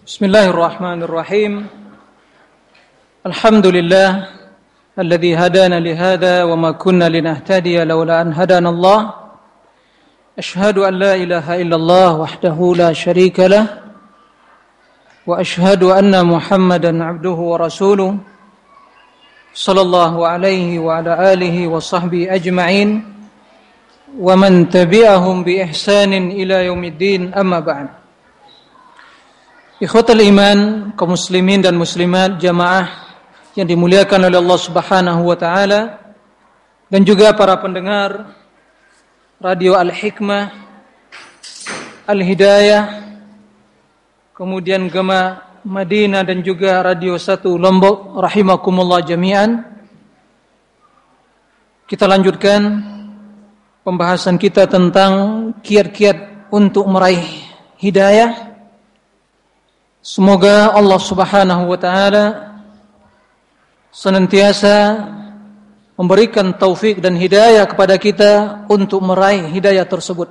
Bismillahirrahmanirrahim. Alhamdulillah alladzi hadana li hadza wa ma kunna linahtadiya laula an hadana Allah. Asyhadu an la ilaha illallah wahdahu la syarika lah wa asyhadu anna Muhammadan abduhu wa rasuluh sallallahu alaihi wa ala alihi wa sahbihi ajma'in wa man tabi'ahum bi ihsanin ila yaumiddin, amma ba'd. Ikhwatal iman, kaum muslimin dan muslimat, jamaah yang dimuliakan oleh Allah Subhanahu wa taala, dan juga para pendengar Radio Al-Hikmah, Al-Hidayah, kemudian Gema Madinah dan juga Radio 1 Lombok, rahimakumullah jami'an. Kita lanjutkan pembahasan kita tentang kiat-kiat untuk meraih hidayah. Semoga Allah Subhanahu wa taala senantiasa memberikan taufik dan hidayah kepada kita untuk meraih hidayah tersebut.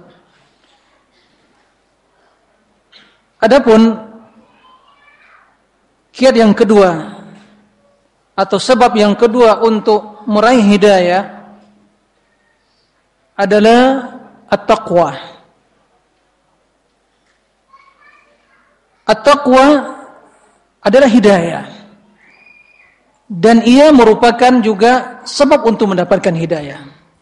Adapun kiat yang kedua atau sebab yang kedua untuk meraih hidayah adalah at-taqwa. At-taqwa adalah hidayah, dan ia merupakan juga sebab untuk mendapatkan hidayah.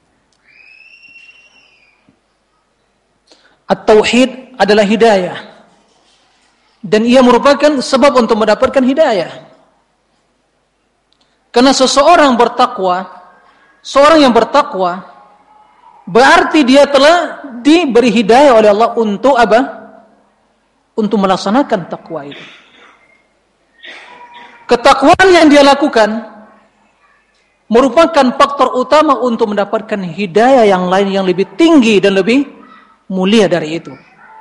At-tauhid adalah hidayah, dan ia merupakan sebab untuk mendapatkan hidayah. Karena seseorang bertakwa, seorang yang bertakwa berarti dia telah diberi hidayah oleh Allah untuk apa? Untuk melaksanakan takwa itu. Ketakwaan yang dia lakukan merupakan faktor utama untuk mendapatkan hidayah yang lain yang lebih tinggi dan lebih mulia dari itu.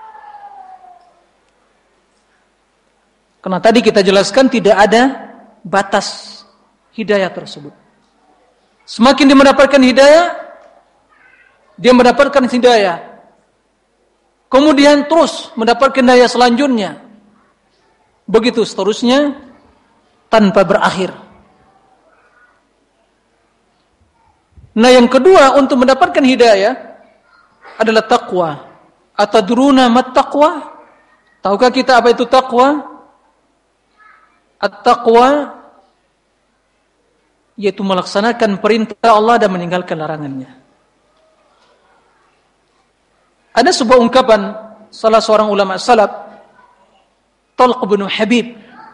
Karena tadi kita jelaskan tidak ada batas hidayah tersebut. Semakin dia mendapatkan hidayah, dia mendapatkan hidayah, kemudian terus mendapatkan hidayah selanjutnya, begitu seterusnya tanpa berakhir. Nah, yang kedua untuk mendapatkan hidayah adalah taqwa. Atadruna mat taqwa? Tahukah kita apa itu taqwa? At-taqwa yaitu melaksanakan perintah Allah dan meninggalkan larangannya. Ada sebuah ungkapan salah seorang ulama salaf, Talq bin Habib,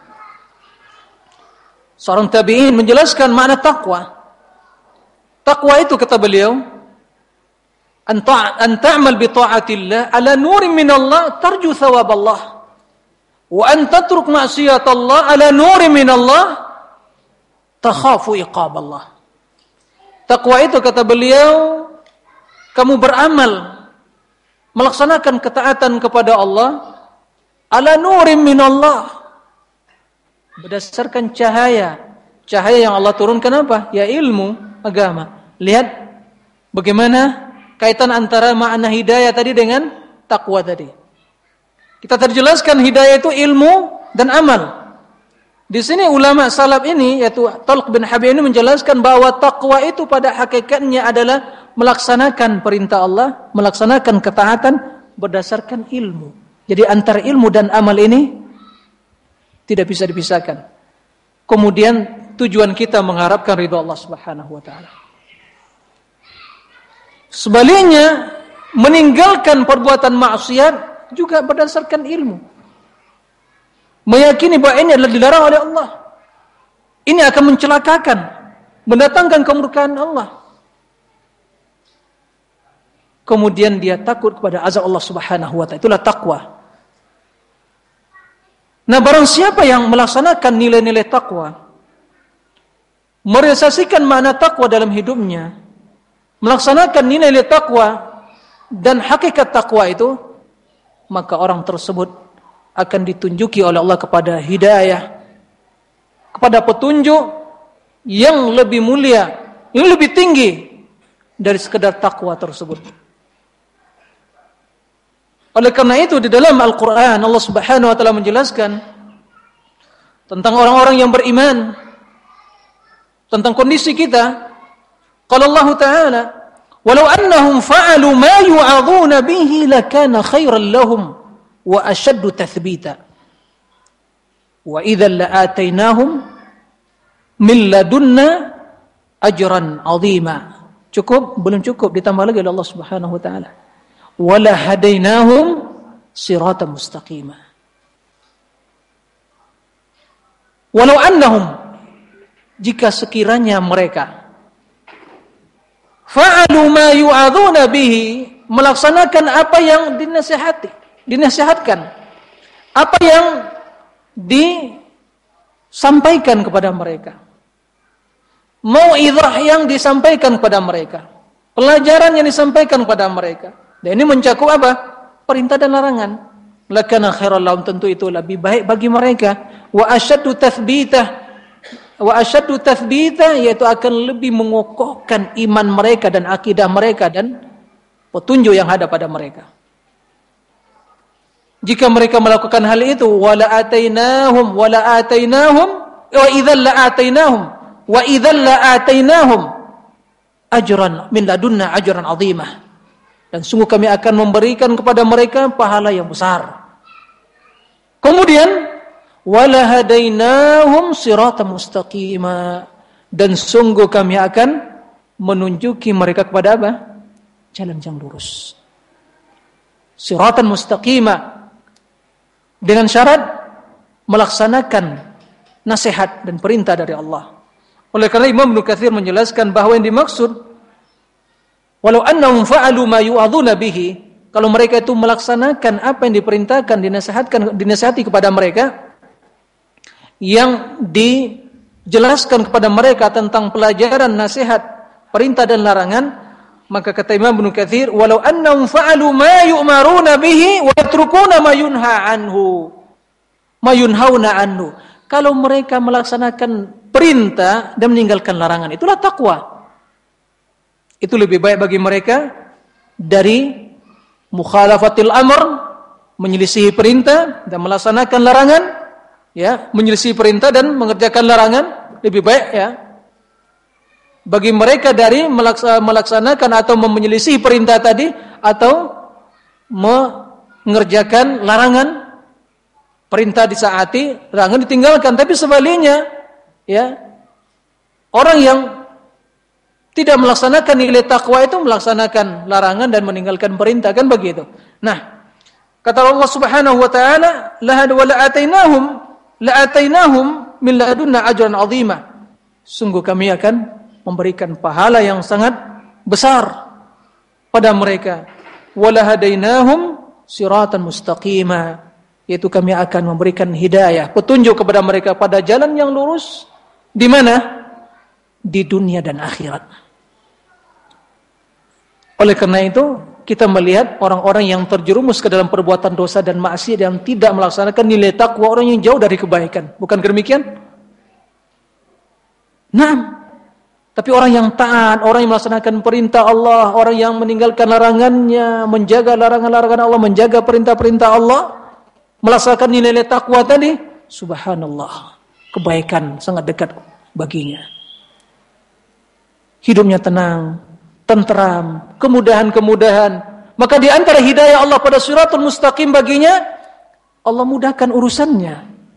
seorang tabi'in, menjelaskan makna taqwa. Taqwa itu, kata beliau, an ta'mal bi ta'atillah ala nurin min Allah tarju thawab Allah, wa an tatruk ma'siyat Allah ala nurin min Allah takhafu iqab Allah. Taqwa itu, kata beliau, kamu beramal melaksanakan ketaatan kepada Allah ala nurim minallah, berdasarkan cahaya yang Allah turunkan. Apa? Ya, ilmu agama. Lihat bagaimana kaitan antara makna hidayah tadi dengan takwa tadi. Kita terjelaskan hidayah itu ilmu dan amal. Di sini ulama salaf ini, yaitu Talq bin Habib ini, menjelaskan bahwa takwa itu pada hakikatnya adalah melaksanakan perintah Allah, melaksanakan ketaatan berdasarkan ilmu. Jadi antara ilmu dan amal ini tidak bisa dipisahkan. Kemudian tujuan kita mengharapkan ridha Allah Subhanahu wa taala. Sebaliknya, meninggalkan perbuatan maksiat juga berdasarkan ilmu. Meyakini bahwa ini adalah dilarang oleh Allah. Ini akan mencelakakan, mendatangkan kemurkaan Allah. Kemudian dia takut kepada azab Allah Subhanahu wa taala. Itulah takwa. Nah, barang siapa yang melaksanakan nilai-nilai takwa, merealisasikan makna takwa dalam hidupnya, melaksanakan nilai-nilai takwa dan hakikat takwa itu, maka orang tersebut akan ditunjuki oleh Allah kepada hidayah, kepada petunjuk yang lebih mulia, yang lebih tinggi dari sekedar takwa tersebut. Oleh karena itu di dalam Al-Quran Allah Subhanahu wa taala menjelaskan tentang orang-orang yang beriman, tentang kondisi kita. Qala Allah Ta'ala, "Walau annahum fa'alu ma yu'adhuna bihi lakana khairan lahum wa ashaddu tathbita. Wa idzan la'atainahum min ladunna ajran 'azima." Cukup? Belum cukup, ditambah lagi oleh Allah Subhanahu wa taala. "Wa la hadainahum siratan mustaqima." Walau annahum, jika sekiranya mereka fa'alu ma yu'adhuna bihi, melaksanakan apa yang dinasihatkan, apa yang disampaikan kepada mereka, mau'izah yang disampaikan kepada mereka, pelajaran yang disampaikan kepada mereka. Dan ini mencakup apa? Perintah dan larangan. Lakana khairal lahum, tentu itu lebih baik bagi mereka. Wa asyaddu tathbita, yaitu akan lebih mengokohkan iman mereka dan akidah mereka dan petunjuk yang ada pada mereka. Jika mereka melakukan hal itu, wala atainahum wa idzal la'atainahum ajran min ladunna ajran 'azimah. Dan sungguh kami akan memberikan kepada mereka pahala yang besar. Kemudian wala hadainahum siratan mustaqima, dan sungguh kami akan menunjuki mereka kepada apa? Jalan yang lurus. Siratan mustaqima, dengan syarat melaksanakan nasihat dan perintah dari Allah. Oleh karena Imam Ibnu Katsir menjelaskan bahwa yang dimaksud walau annahum fa'alu ma yu'adhuna bihi, kalau mereka itu melaksanakan apa yang diperintahkan, dinasihati kepada mereka, yang dijelaskan kepada mereka tentang pelajaran, nasihat, perintah dan larangan, maka kata Imam Ibnu Katsir, walau annahum fa'alu ma yu'maruna bihi wa yatrukuna ma yunhauna anhu. Kalau mereka melaksanakan perintah dan meninggalkan larangan, itulah takwa. Itu lebih baik bagi mereka dari mukhalafatil amr, menyelisihi perintah dan melaksanakan larangan, ya, menyelisihi perintah dan mengerjakan larangan. Lebih baik, ya, bagi mereka dari melaksanakan atau menyelisihi perintah tadi atau mengerjakan larangan. Perintah disaati, larangan ditinggalkan. Tapi sebaliknya, ya, orang yang tidak melaksanakan nilai takwa itu melaksanakan larangan dan meninggalkan perintah, kan begitu. Nah, kata Allah Subhanahu wa taala, la'atainahum min ladunna ajran 'azima. Sungguh kami akan memberikan pahala yang sangat besar pada mereka. Wala hadainahum siratan mustaqima, yaitu kami akan memberikan hidayah, petunjuk kepada mereka pada jalan yang lurus. Di mana? Di dunia dan akhirat. Oleh karena itu, kita melihat orang-orang yang terjerumus ke dalam perbuatan dosa dan maksiat yang tidak melaksanakan nilai takwa, orang yang jauh dari kebaikan. Bukan demikian? Nah, tapi orang yang taat, orang yang melaksanakan perintah Allah, orang yang meninggalkan larangannya, menjaga larangan-larangan Allah, menjaga perintah-perintah Allah, melaksanakan nilai takwa tadi, subhanallah, kebaikan sangat dekat baginya. Hidupnya tenang, tentram, kemudahan-kemudahan. Maka di antara hidayah Allah pada siratul mustaqim baginya, Allah mudahkan urusannya.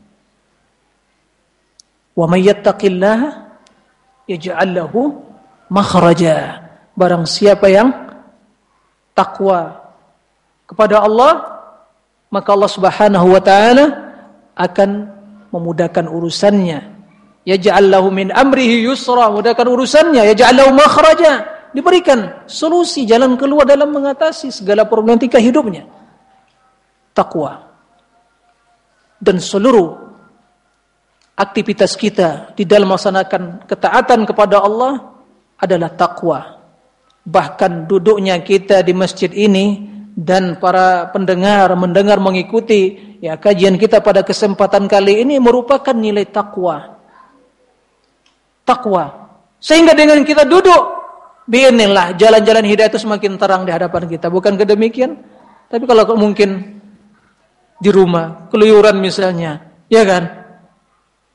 Wa may yattaqillaha yaj'al lahu makhraja. Barang siapa yang takwa kepada Allah, maka Allah Subhanahu wa taala akan memudahkan urusannya. Yaj'al lahu min amrihi yusra, mudahkan urusannya. Yaj'al lahu makhraja, diberikan solusi, jalan keluar dalam mengatasi segala problematika hidupnya. Takwa. Dan seluruh aktivitas kita di dalam melaksanakan ketaatan kepada Allah adalah takwa. Bahkan duduknya kita di masjid ini dan para pendengar mendengar mengikuti ya kajian kita pada kesempatan kali ini merupakan nilai takwa. Takwa. Sehingga dengan kita duduk, biinillah jalan-jalan hidayah itu semakin terang di hadapan kita. Bukan kedemikian? Tapi kalau mungkin di rumah keluyuran misalnya, ya kan?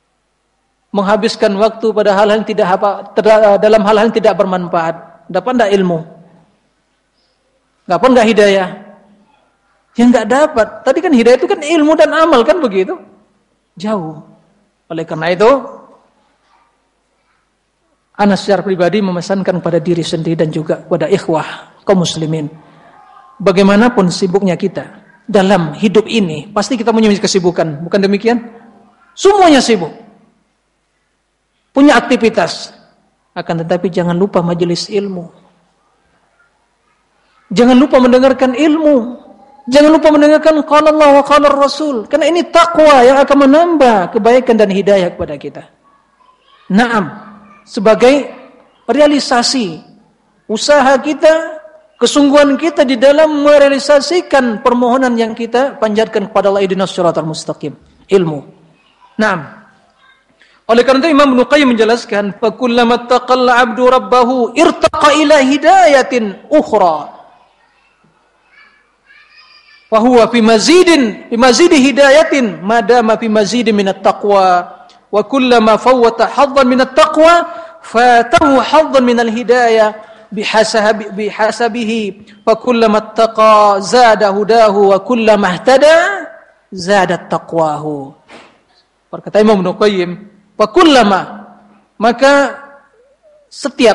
menghabiskan waktu pada hal-hal yang dalam hal-hal yang tidak bermanfaat. Dapat enggak ilmu? Dapat enggak hidayah? Ya enggak dapat. Tadi kan hidayah itu kan ilmu dan amal kan begitu? Jauh. Oleh karena itu, ana secara pribadi memesankan kepada diri sendiri dan juga kepada ikhwah kaum muslimin, bagaimanapun sibuknya kita dalam hidup ini, pasti kita punya kesibukan, bukan demikian? Semuanya sibuk, punya aktivitas, akan tetapi jangan lupa majelis ilmu, jangan lupa mendengarkan ilmu, jangan lupa mendengarkan qala Allah wa qala Rasul, karena ini takwa yang akan menambah kebaikan dan hidayah kepada kita. Naam, sebagai realisasi usaha kita, kesungguhan kita di dalam merealisasikan permohonan yang kita panjatkan kepada Allah, ihdinas siratal mustaqim, ilmu. Naam. Oleh karena itu Imam Ibnu Qayyim menjelaskan, fa kullama taqalla 'abdu rabbahu irtaqa ila hidayatin ukhra. Fa huwa fi mazidi hidayatin madama fi mazidin minat taqwa. Wa kullama fawwata haddan minat taqwa fatahu haddan minal hidayah bihasabihi fa kullama ittaqa zada hudahu wa kullama ihtada zada taqwahu. Berkata Imam Ibnu Qayyim, fa kullama, maka setiap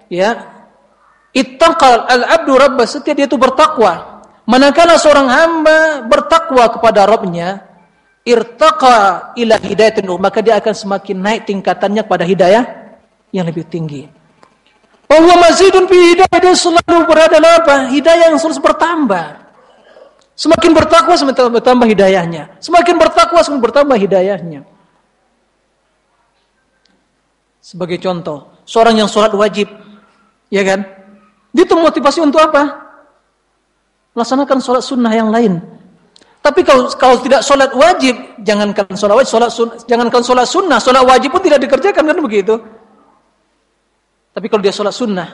ittaqa al-'abdu rabbah, setiap dia itu bertakwa, manakala seorang hamba bertakwa kepada Rabbnya, irtaqa ila hidayatin, maka dia akan semakin naik tingkatannya pada hidayah yang lebih tinggi. Bahwa mazidun fi hidayah, dia selalu berada dalam apa? Hidayah yang terus bertambah. Semakin bertakwa semakin bertambah hidayahnya. Semakin bertakwa semakin bertambah hidayahnya. Sebagai contoh, seorang yang sholat wajib, ya kan? Dia itu motivasi untuk apa? Laksanakan sholat sunnah yang lain. Tapi kalau tidak sholat wajib, jangankan sholat wajib, jangankan sholat sunnah, sholat wajib pun tidak dikerjakan, kan begitu? Tapi kalau dia sholat sunnah,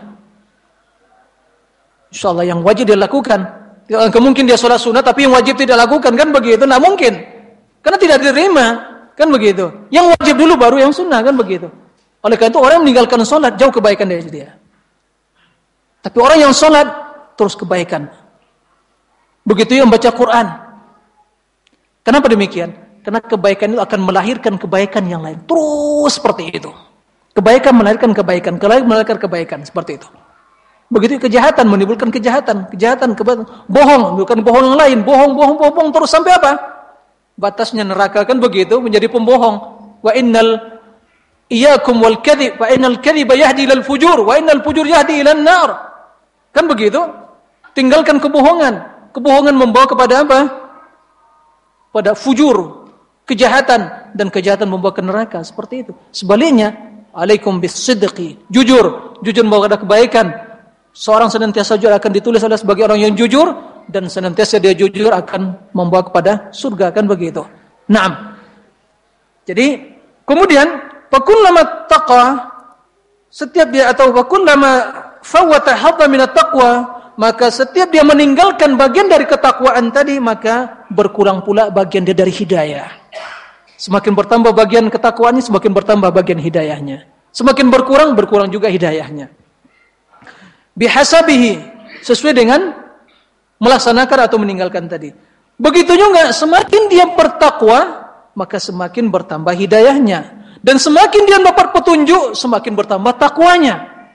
insya Allah yang wajib dia lakukan. Tidak mungkin dia sholat sunnah tapi yang wajib tidak lakukan, kan begitu? Nah mungkin, karena tidak diterima, kan begitu? Yang wajib dulu baru yang sunnah, kan begitu? Oleh karena itu orang yang meninggalkan sholat jauh kebaikan dari dia. Tapi orang yang sholat terus kebaikan. Begitu yang baca Quran. Kenapa demikian? Karena kebaikan itu akan melahirkan kebaikan yang lain. Terus seperti itu. Kebaikan melahirkan kebaikan, kebaikan melahirkan kebaikan, seperti itu. Begitu kejahatan menimbulkan kejahatan, bohong menimbulkan bohong yang lain, bohong terus sampai apa? Batasnya neraka, kan begitu, menjadi pembohong. Wa innal iyyakum wal kadhib, fa innal kadhiba yahdi ilal fujur, wa innal fujur yahdi ilan nar. Kan begitu? Tinggalkan kebohongan. Kebohongan membawa kepada apa? Pada fujur, kejahatan, dan kejahatan membawa ke neraka, seperti itu. Sebaliknya, alaikum bis-sidqi, jujur membawa kepada kebaikan. Seorang senantiasa jujur akan ditulis oleh sebagai orang yang jujur, dan senantiasa dia jujur akan membawa kepada surga, kan begitu. Naam. Jadi kemudian fakullama taqa, setiap dia atau fakullama fawwata hadda minat taqwa, maka setiap dia meninggalkan bagian dari ketakwaan tadi, maka berkurang pula bagian dia dari hidayah. Semakin bertambah bagian ketakwaannya, semakin bertambah bagian hidayahnya. Semakin berkurang juga hidayahnya. Bihasabihi, sesuai dengan melaksanakan atau meninggalkan tadi. Begitu juga, semakin dia bertakwa, maka semakin bertambah hidayahnya. Dan semakin dia dapat petunjuk, semakin bertambah takwanya.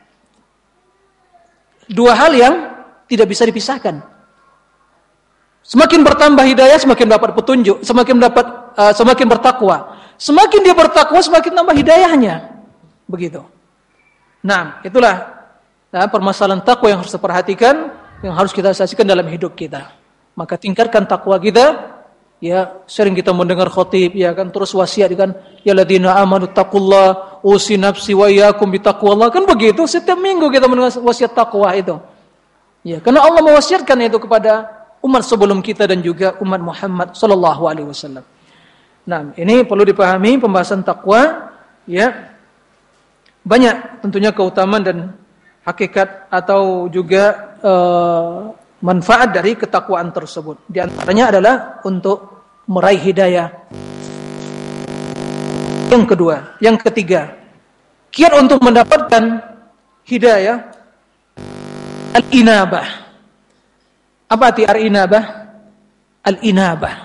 Dua hal yang tidak bisa dipisahkan. Semakin bertambah hidayah, semakin dapat petunjuk, semakin bertakwa. Semakin dia bertakwa, semakin tambah hidayahnya. Begitu. Nah, itulah permasalahan takwa yang harus kita perhatikan, yang harus kita saksikan dalam hidup kita. Maka tingkatkan takwa kita. Ya, sering kita mendengar khatib, ya kan, terus wasiat kan, ya ladina amanu taqullah usi nafsi wa iyyakum bitaqwallah, kan begitu. Setiap minggu kita mendengar wasiat takwa itu. Ya, karena Allah mewasiatkan itu kepada umat sebelum kita dan juga umat Muhammad sallallahu alaihi wasallam. Nah, ini perlu dipahami pembahasan takwa, ya. Banyak tentunya keutamaan dan hakikat atau juga manfaat dari ketakwaan tersebut. Di antaranya adalah untuk meraih hidayah. Yang kedua, yang ketiga, kiat untuk mendapatkan hidayah al-inabah. Apa arti al-inabah? Al-inabah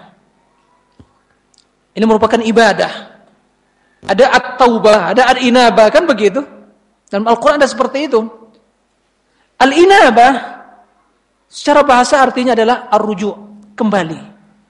ini merupakan ibadah. Ada at-taubah, ada al-inabah, kan begitu? Dalam Al-Quran ada seperti itu. Al-inabah secara bahasa artinya adalah ar-ruju', kembali.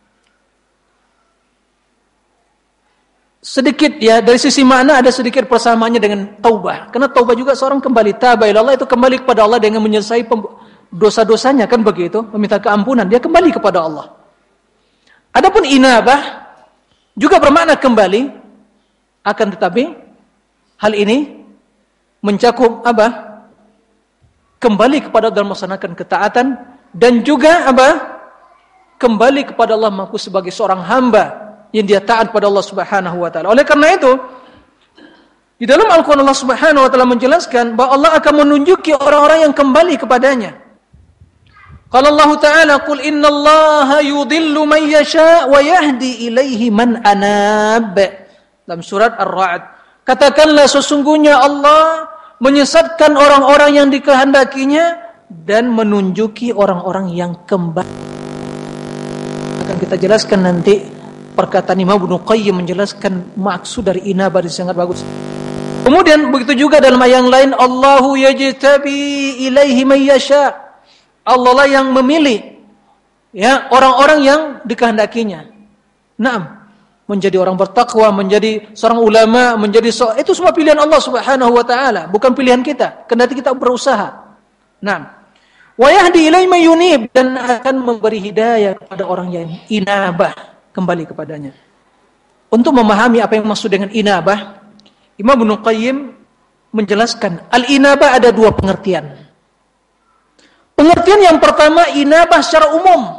Sedikit ya, dari sisi makna ada sedikit persamaannya dengan taubah. Karena taubah juga seorang kembali. Taba ilallah itu kembali kepada Allah dengan menyelesaikan dosa-dosanya, kan begitu? Meminta keampunan, dia kembali kepada Allah. Adapun inabah juga bermakna kembali, akan tetapi hal ini mencakup apa? Kembali kepada Allah dalam melaksanakan ketaatan, dan juga apa? Kembali kepada Allah mengaku sebagai seorang hamba yang dia taat pada Allah Subhanahu wa taala. Oleh karena itu, di dalam Al-Qur'an Allah Subhanahu wa taala menjelaskan bahwa Allah akan menunjuki orang-orang yang kembali kepadanya. Qala Allah Ta'ala, "Qul innallaha yudhillu man yasha' wa yahdi ilaihi man anab." Dalam surat Ar-Ra'd, katakanlah sesungguhnya Allah menyesatkan orang-orang yang dikehendakinya dan menunjuki orang-orang yang kembali. Akan kita jelaskan nanti perkataan Imam Ibnu Qayyim menjelaskan maksud dari inabah sangat bagus. Kemudian begitu juga dalam ayat yang lain, Allahu yajtabi ilaihi man yasha. Allah lah yang memilih ya orang-orang yang dikehendakinya. Naam, menjadi orang bertakwa, menjadi seorang ulama, itu semua pilihan Allah Subhanahu wa taala, bukan pilihan kita. Kendati kita berusaha. Naam. Wa yahdi ilaihi man yunib, dan akan memberi hidayah kepada orang yang inabah, kembali kepadanya. Untuk memahami apa yang maksud dengan inabah, Imam Ibnu Qayyim menjelaskan al-inabah ada dua pengertian. Pengertian yang pertama, inabah secara umum,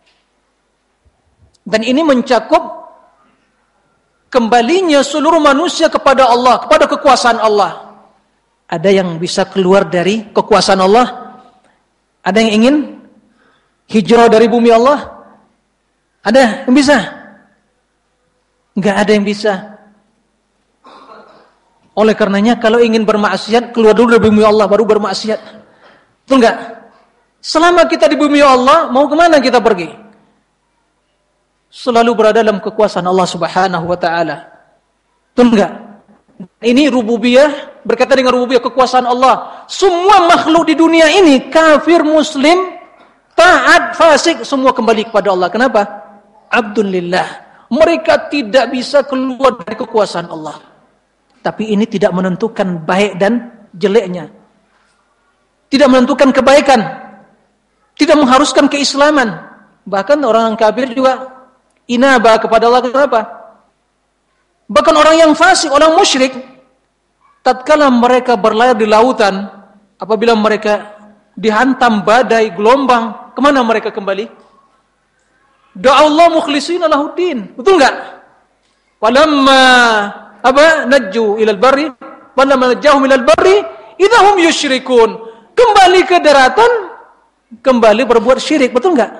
dan ini mencakup kembalinya seluruh manusia kepada Allah, kepada kekuasaan Allah. Ada yang bisa keluar dari kekuasaan Allah, ada yang ingin hijrah dari bumi Allah. Ada yang bisa? Enggak ada yang bisa. Oleh karenanya kalau ingin bermaksiat, keluar dulu dari bumi Allah baru bermaksiat. Betul enggak? Selama kita di bumi Allah, mau kemana kita pergi? Selalu berada dalam kekuasaan Allah Subhanahu wa taala. Betul enggak? Ini rububiyah, berkaitan dengan rububiyah kekuasaan Allah. Semua makhluk di dunia ini, kafir, muslim, taat, fasik, semua kembali kepada Allah. Kenapa? Abdulillah. Mereka tidak bisa keluar dari kekuasaan Allah. Tapi ini tidak menentukan baik dan jeleknya. Tidak menentukan kebaikan. Tidak mengharuskan keislaman. Bahkan orang kafir juga inabah kepada Allah. Kenapa? Bahkan orang yang fasik, orang musyrik, tatkala mereka berlayar di lautan, apabila mereka dihantam badai, gelombang, kemana mereka kembali? Da'allah mukhlishina lahuddin. Betul enggak? Walamma najju ilal barri, walamma najjahum ilal barri, idahum yusyrikun. Kembali ke daratan, kembali berbuat syirik. Betul enggak?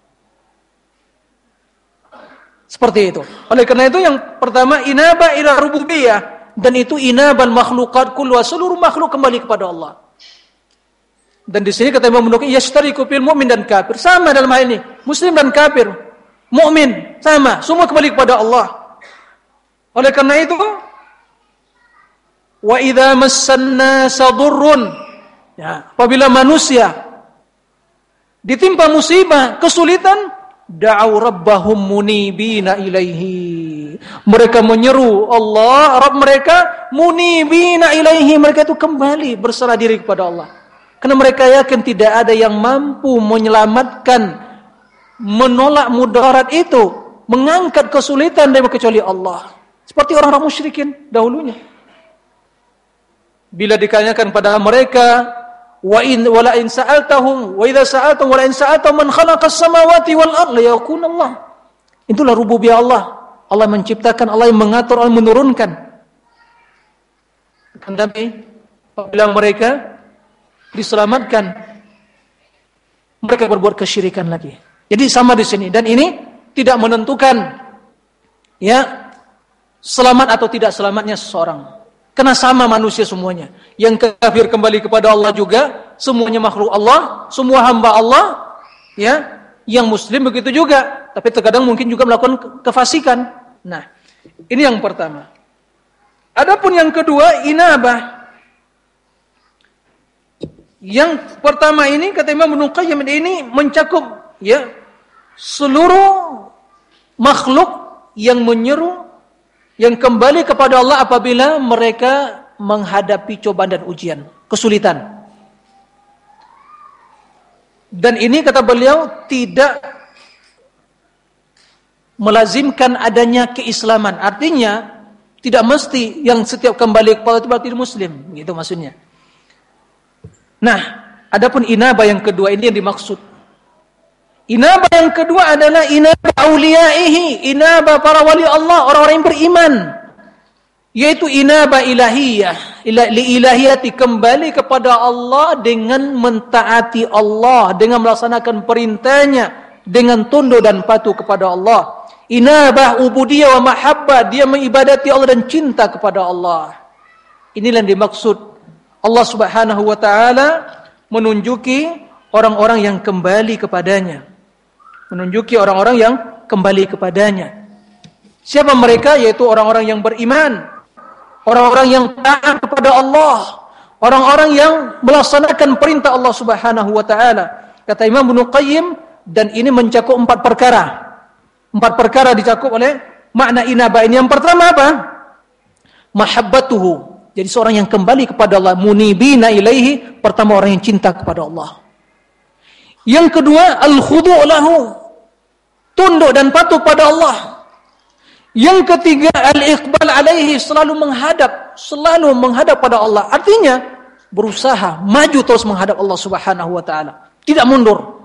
Seperti itu. Oleh karena itu yang pertama, inabah ila rububiyah, dan itu inabal makhluqat kulluha, seluruh makhluk kembali kepada Allah. Dan di sini kata Imam Nawawi, yashtariku fil mu'min dan kafir. Sama dalam hal ini, muslim dan kafir, mukmin sama, semua kembali kepada Allah. Oleh karena itu, wa idza massanna sadurrun, ya, apabila manusia ditimpa musibah, kesulitan, da'au rabbahum munibina ilaihi. Mereka menyeru Allah, Rabb mereka, munibina ilaihi, mereka itu kembali berserah diri kepada Allah. Karena mereka yakin tidak ada yang mampu menyelamatkan, menolak mudarat itu, mengangkat kesulitan dari kecuali Allah. Seperti orang-orang musyrikin dahulunya. Bila ditanyakan pada mereka, wala in sa'altahum wa idza sa'altahum wala in sa'altahum man khalaqas samawati wal ardh yaqulun Allah. Itulah rububiyah Allah. Allah menciptakan, Allah yang mengatur, Allah menurunkan. Tetapi apabila mereka diselamatkan, mereka berbuat kesyirikan lagi. Jadi sama di sini, dan ini tidak menentukan ya selamat atau tidak selamatnya seseorang. Karena sama manusia semuanya. Yang kafir kembali kepada Allah juga, semuanya makhluk Allah, semua hamba Allah, ya. Yang muslim begitu juga, tapi terkadang mungkin juga melakukan kefasikan. Nah, ini yang pertama. Adapun yang kedua, inabah. Yang pertama ini kata Imam Ibnu Qayyim ini mencakup ya seluruh makhluk yang menyeru, yang kembali kepada Allah apabila mereka menghadapi cobaan dan ujian, kesulitan. Dan ini kata beliau tidak melazimkan adanya keislaman. Artinya tidak mesti yang setiap kembali kepada itu berarti muslim, gitu maksudnya. Nah, adapun inabah yang kedua ini yang dimaksud. Inabah yang kedua adalah inabah auliyaihi, inabah para wali Allah, orang-orang yang beriman. Yaitu inabah ilahiyah, liilahiyati, kembali kepada Allah dengan mentaati Allah, dengan melaksanakan perintahnya, dengan tunduk dan patuh kepada Allah. Inabah ubudiyah wa mahabbah, dia mengibadati Allah dan cinta kepada Allah. Inilah yang dimaksud Allah Subhanahu wa taala menunjuki orang-orang yang kembali kepadanya. Menunjuki orang-orang yang kembali kepadanya. Siapa mereka? Yaitu orang-orang yang beriman, orang-orang yang taat kepada Allah, orang-orang yang melaksanakan perintah Allah Subhanahu wa taala. Kata Imam Ibnu Qayyim, dan ini mencakup 4 perkara. 4 perkara dicakup oleh makna inabah ini. Yang pertama apa? Mahabbatuhu. Jadi seorang yang kembali kepada Allah, munibina ilaihi, pertama orang yang cinta kepada Allah. Yang kedua, al-khudu' lahu, tunduk dan patuh pada Allah. Yang ketiga, al-iqbal alaihi, selalu menghadap pada Allah. Artinya berusaha maju terus menghadap Allah Subhanahu wa taala, tidak mundur.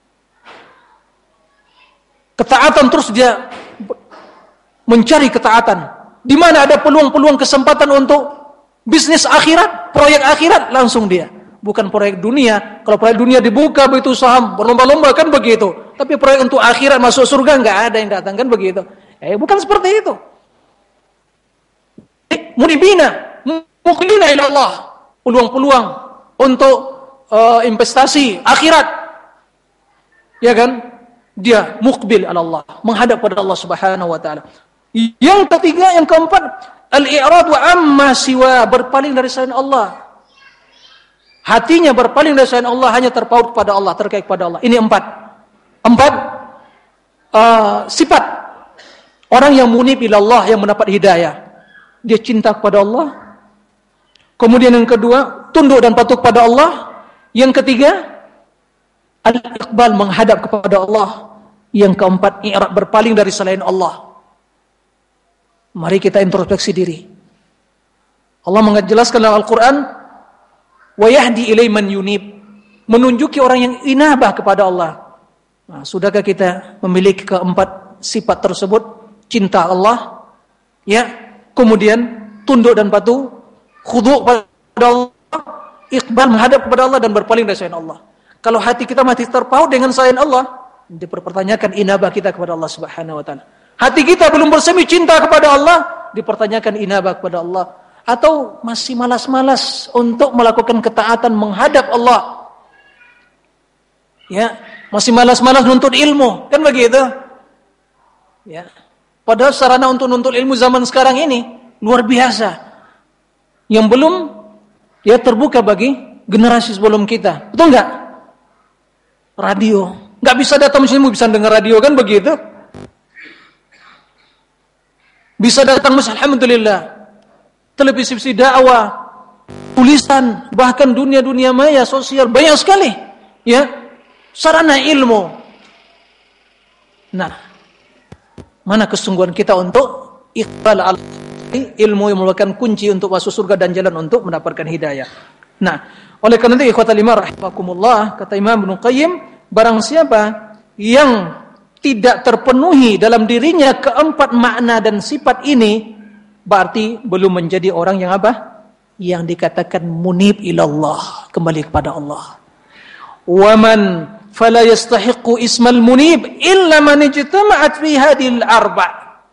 Ketaatan terus dia mencari ketaatan. Di mana ada peluang-peluang kesempatan untuk bisnis akhirat, proyek akhirat, langsung dia. Bukan proyek dunia. Kalau proyek dunia dibuka begitu saham, berlomba-lomba kan begitu. Tapi proyek untuk akhirat masuk surga enggak ada yang datang kan begitu. Bukan seperti itu. Munibina, muqlina ila Allah. Peluang-peluang untuk investasi akhirat. Ya kan? Dia muqbil ala Allah, menghadap pada Allah Subhanahu wa taala. Yang ketiga, yang keempat, al-i'rad wa amma siwa, berpaling dari selain Allah. Hatinya berpaling dari selain Allah, hanya terpaut pada Allah, terkait pada Allah. Ini 4 sifat orang yang munib ila Allah, yang mendapat hidayah. Dia cinta kepada Allah. Kemudian yang kedua, tunduk dan patuh kepada Allah. Yang ketiga, al-iqbal, menghadap kepada Allah. Yang keempat, i'rad, berpaling dari selain Allah. Mari kita introspeksi diri. Allah menjelaskan dalam Al-Quran, wa yahdi ilai man yunib, menunjuki orang yang inabah kepada Allah. Nah, sudahkah kita memiliki keempat sifat tersebut? Cinta Allah, ya, kemudian tunduk dan patuh, khudu' pada Allah, iqbal, menghadap kepada Allah, dan berpaling dari selain Allah. Kalau hati kita masih terpaut dengan selain Allah, dipertanyakan inabah kita kepada Allah Subhanahu wa taala. Hati kita belum bersemi cinta kepada Allah, dipertanyakan inabah kepada Allah. Atau masih malas-malas untuk melakukan ketaatan menghadap Allah. Ya, masih malas-malas nuntut ilmu, kan begitu? Ya. Padahal sarana untuk nuntut ilmu zaman sekarang ini luar biasa. Yang belum ya terbuka bagi generasi sebelum kita. Betul enggak? Radio. Enggak bisa datang muslimu bisa dengar radio, kan begitu? Bisa datang masjid, alhamdulillah. Televisi dakwah, tulisan, bahkan dunia maya, sosial, banyak sekali. Ya, sarana ilmu. Nah, mana kesungguhan kita untuk iqbal al ilmu yang merupakan kunci untuk masuk surga dan jalan untuk mendapatkan hidayah. Nah, oleh karena itu ikhwatal iman rahimakumullah, kata Imam Ibnu Qayyim, barang siapa yang tidak terpenuhi dalam dirinya keempat makna dan sifat ini, berarti belum menjadi orang yang apa? Yang dikatakan munib ilallah, kembali kepada Allah. Waman fala yastahiqu ismal munib illa man ijtama'at fi hadhil arba'.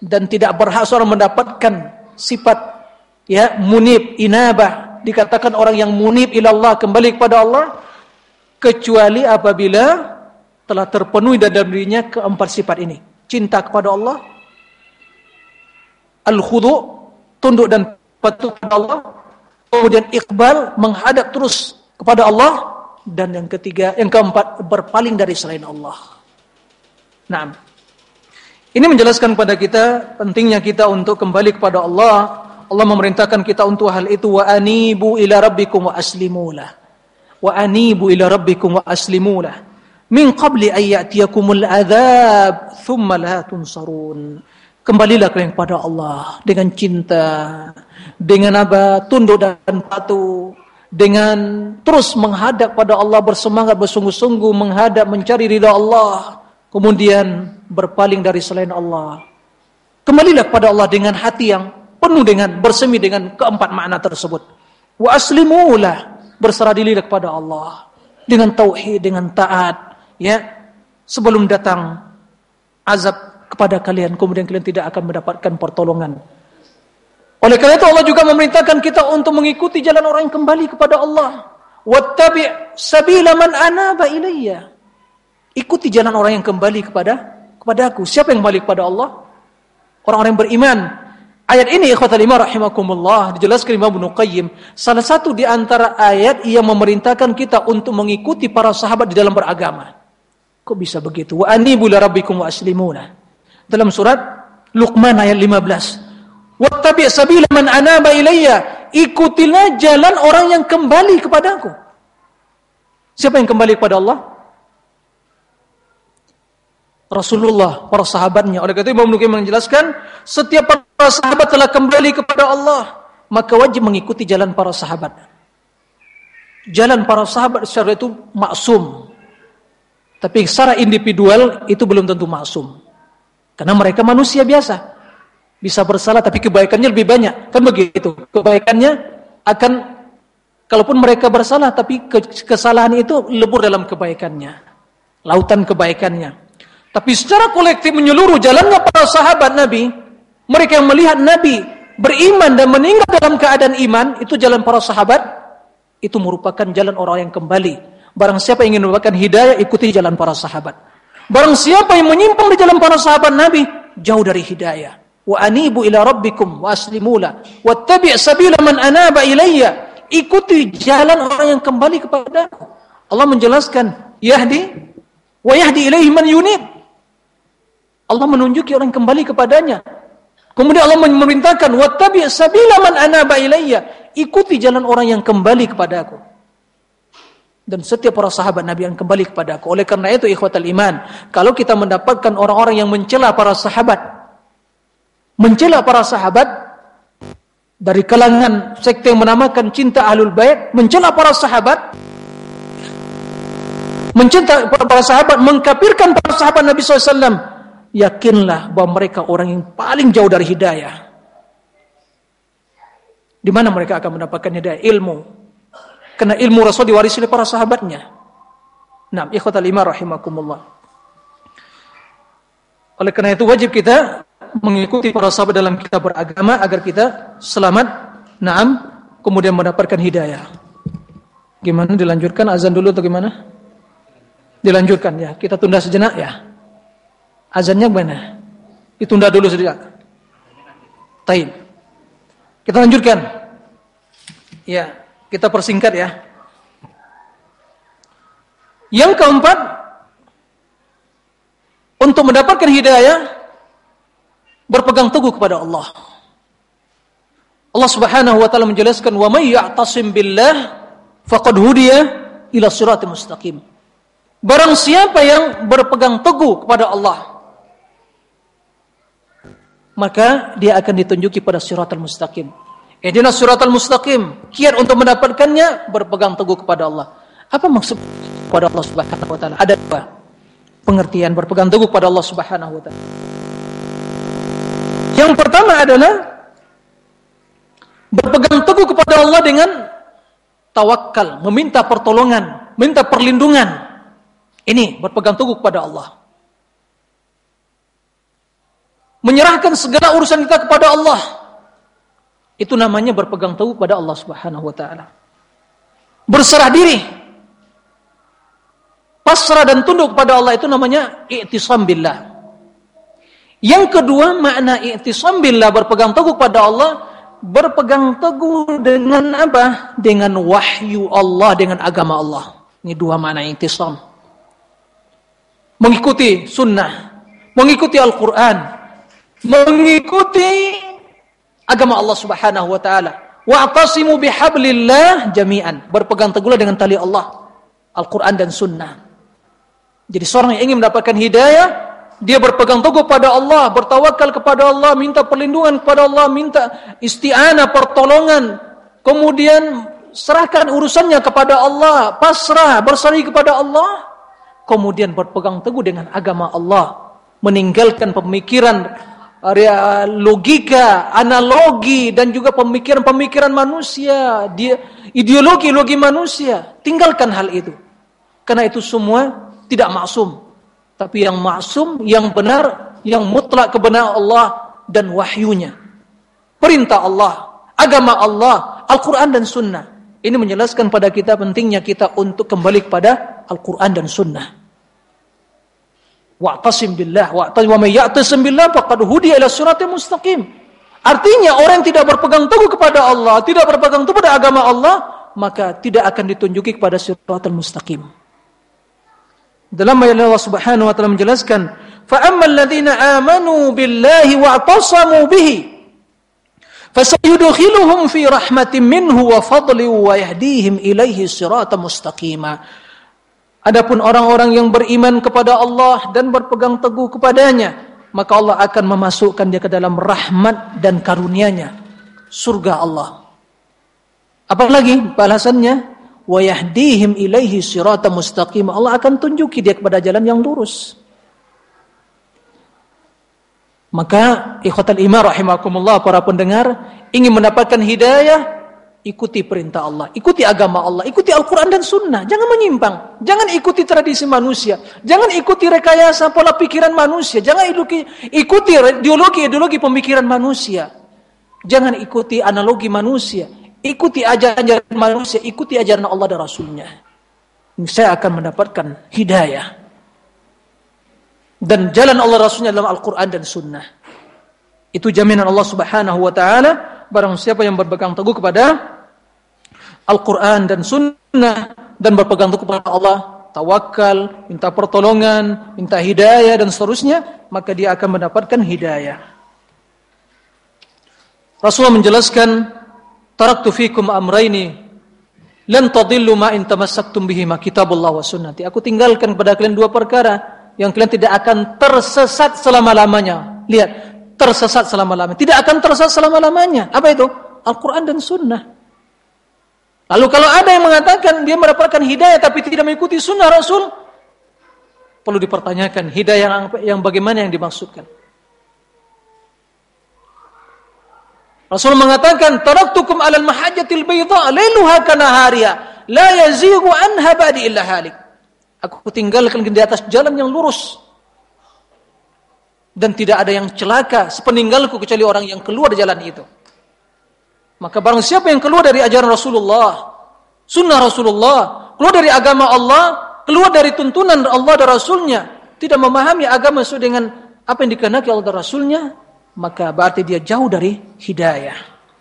dan tidak berhak seorang mendapatkan sifat ya munib, inabah, dikatakan orang yang munib ilallah, kembali kepada Allah, kecuali apabila telah terpenuhi dalam dirinya keempat sifat ini. Cinta kepada Allah, al-khudu', tunduk dan patuh kepada Allah, kemudian iqbal, menghadap terus kepada Allah, dan yang keempat, berpaling dari selain Allah. Nah, ini menjelaskan kepada kita pentingnya kita untuk kembali kepada Allah. Allah memerintahkan kita untuk hal itu, wa anibu ila rabbikum wa aslimulah. Wa anibu ila rabbikum wa aslimulah min qabli an ya'tiyakumul adzab thumma la tunsarun. Kembalilah kalian kepada Allah dengan cinta, dengan tunduk dan patuh, dengan terus menghadap pada Allah, bersemangat bersungguh-sungguh menghadap mencari ridha Allah, kemudian berpaling dari selain Allah. Kembalilah kepada Allah dengan hati yang penuh dengan bersemi dengan keempat makna tersebut. Wa aslimulah, berserah diri kepada Allah dengan tauhid, dengan taat, ya, sebelum datang azab kepada kalian, kemudian kalian tidak akan mendapatkan pertolongan. Oleh karena itu Allah juga memerintahkan kita untuk mengikuti jalan orang yang kembali kepada Allah. Wattabi' sabila man anaba ilayya. Ikuti jalan orang yang kembali kepadaku. Siapa yang kembali kepada Allah? Orang-orang yang beriman. Ayat ini ikhwatal iman rahimakumullah dijelaskan Imam Ibnu Qayyim, salah satu di antara ayat yang memerintahkan kita untuk mengikuti para sahabat di dalam beragama. Kok bisa begitu? Wa anibu ila rabbikum wa aslimuna. Dalam surat Luqman ayat 15. Wattabi' sabila man anaba ilayya. Ikutilah jalan orang yang kembali kepadaku. Siapa yang kembali kepada Allah? Rasulullah, para sahabatnya. Oleh karena itu Imam Ibnu Qayyim menjelaskan, setiap para sahabat telah kembali kepada Allah, maka wajib mengikuti jalan para sahabat. Jalan para sahabat secara itu maksum. Tapi secara individual itu belum tentu maksum. Karena mereka manusia biasa. Bisa bersalah tapi kebaikannya lebih banyak. Kan begitu. Kebaikannya akan, kalaupun mereka bersalah tapi kesalahan itu lebur dalam kebaikannya. Lautan kebaikannya. Tapi secara kolektif menyeluruh jalannya para sahabat Nabi, mereka yang melihat Nabi beriman dan meninggal dalam keadaan iman, itu jalan para sahabat, itu merupakan jalan orang yang kembali. Barang siapa yang ingin mendapatkan hidayah, ikuti jalan para sahabat. Barang siapa yang menyimpang di jalan para sahabat Nabi, jauh dari hidayah. Wa anibu ila rabbikum wa aslimula wattabi' sabila man anaba ilayya. Ikuti jalan orang yang kembali kepada Allah. Menjelaskan, yahdi wa yahdi ilaihi man yunib. Allah menunjuki orang kembali kepadanya. Kemudian Allah memerintahkan, wattabi' sabila man anaba ilayya. Ikuti jalan orang yang kembali kepadaku. Dan setiap para sahabat Nabi yang kembali kepadaku. Oleh karena itu ikhwatal iman, kalau kita mendapatkan orang-orang yang mencela para sahabat, dari kalangan sekte yang menamakan cinta ahlul bait, mencela para sahabat, mencinta para sahabat, mengkafirkan para sahabat Nabi SAW, yakinlah bahwa mereka orang yang paling jauh dari hidayah. Di mana mereka akan mendapatkan hidayah? Ilmu. Karena ilmu Rasul diwarisi oleh para sahabatnya. Nah, ikhwatal iman rahimakumullah. Oleh karena itu wajib kita mengikuti para sahabat dalam kita beragama agar kita selamat, naam, kemudian mendapatkan hidayah. Gimana, dilanjutkan azan dulu atau gimana? Dilanjutkan ya, kita tunda sejenak ya. Azannya gimana? Ditunda dulu sejenak. Taib. Kita lanjutkan. Ya, kita persingkat ya. Yang keempat, untuk mendapatkan hidayah, berpegang teguh kepada Allah. Allah Subhanahu wa taala menjelaskan, wa may ya'tasim billah faqad hudiya ila siratal mustaqim. Barang siapa yang berpegang teguh kepada Allah, maka dia akan ditunjuki pada siratal mustaqim. Ihdinas siratal mustaqim. Kiat untuk mendapatkannya, berpegang teguh kepada Allah. Apa maksud kepada Allah Subhanahu wa taala? Ada dua pengertian berpegang teguh kepada Allah Subhanahu wa taala. Yang pertama adalah berpegang teguh kepada Allah dengan tawakal, meminta pertolongan, minta perlindungan. Ini berpegang teguh kepada Allah. menyerahkan segala urusan kita kepada Allah. Itu namanya berpegang teguh pada Allah Subhanahu wa taala. Berserah diri, pasrah dan tunduk kepada Allah, itu namanya i'tisam billah. Yang kedua, makna i'tisam billah, berpegang teguh pada Allah, berpegang teguh dengan apa? Dengan wahyu Allah, dengan agama Allah. Ini dua makna i'tisam. Mengikuti sunnah, mengikuti Al-Quran, mengikuti agama Allah Subhanahu wa taala. Wa'tasimu bihablillah jami'an. Berpegang teguhlah dengan tali Allah, Al-Quran dan sunnah. Jadi seorang yang ingin mendapatkan hidayah, dia berpegang teguh pada Allah, bertawakal kepada Allah, minta perlindungan kepada Allah, minta isti'anah, pertolongan, kemudian serahkan urusannya kepada Allah, pasrah, berserah kepada Allah, kemudian berpegang teguh dengan agama Allah, meninggalkan pemikiran logika, analogi, dan juga pemikiran-pemikiran manusia, ideologi manusia. Tinggalkan hal itu, karena itu semua tidak maksum. Tapi yang maksum, yang benar, yang mutlak kebenaran Allah dan wahyunya, perintah Allah, agama Allah, Al-Quran dan Sunnah. Ini menjelaskan pada kita pentingnya kita untuk kembali kepada Al-Quran dan Sunnah. Wa'tasim billah, wa may ya'tasim billah faqad hudiya ila siratal mustaqim. Artinya orang yang tidak berpegang teguh kepada Allah, tidak berpegang teguh pada agama Allah, maka tidak akan ditunjuki kepada siratal mustaqim. Dalam ayat Allah Subhanahu wa taala menjelaskan, fa ammal ladzina amanu billahi wa'tasamu bihi fasayudkhiluhum fi rahmatin minhu wa fadlin wa yahdihim ilaihi siratan mustaqima. Adapun orang-orang yang beriman kepada Allah dan berpegang teguh kepadanya, maka Allah akan memasukkan dia ke dalam rahmat dan karunia-Nya, surga Allah. Apalagi balasannya, wa yahdihim ilaihi siratan mustaqim. Allah akan tunjuki dia kepada jalan yang lurus. Maka ikhwatal iman rahimakumullah, para pendengar, ingin mendapatkan hidayah, ikuti perintah Allah, ikuti agama Allah, ikuti Al-Quran dan Sunnah. Jangan menyimpang, jangan ikuti tradisi manusia, jangan ikuti rekayasa pola pikiran manusia, jangan ikuti ideologi pemikiran manusia, jangan ikuti analogi manusia. Ikuti ajaran manusia, ikuti ajaran Allah dan Rasulnya. Saya akan mendapatkan hidayah. Dan jalan Allah Rasulnya dalam Al-Quran dan Sunnah. Itu jaminan Allah Subhanahu wa ta'ala. Barang siapa yang berpegang teguh kepada Al-Quran dan Sunnah, dan berpegang teguh kepada Allah, tawakal, minta pertolongan, minta hidayah dan seterusnya, maka dia akan mendapatkan hidayah. Rasulullah menjelaskan, taraktu fikum amraini lan tadillu ma in tamassaktum bihima kitabullah wa sunnati. Aku tinggalkan kepada kalian dua perkara yang kalian tidak akan tersesat selama-lamanya. Lihat, tersesat selama-lamanya. Tidak akan tersesat selama-lamanya. Apa itu? Al-Quran dan Sunnah. Lalu kalau ada yang mengatakan dia mendapatkan hidayah tapi tidak mengikuti sunnah Rasul, perlu dipertanyakan hidayah yang bagaimana yang dimaksudkan. Rasul mengatakan, taraktukum alal mahajjatil bayda lailuha kanahariha la yazighu anha ba'di illa halik. Aku tinggalkan di atas jalan yang lurus, dan tidak ada yang celaka sepeninggalku kecuali orang yang keluar dari jalan itu. Maka barang siapa yang keluar dari ajaran Rasulullah, sunnah Rasulullah, keluar dari agama Allah, keluar dari tuntunan Allah dan Rasulnya, tidak memahami agama sesuai dengan apa yang dikehendaki Allah dan Rasulnya, maka berarti dia jauh dari hidayah.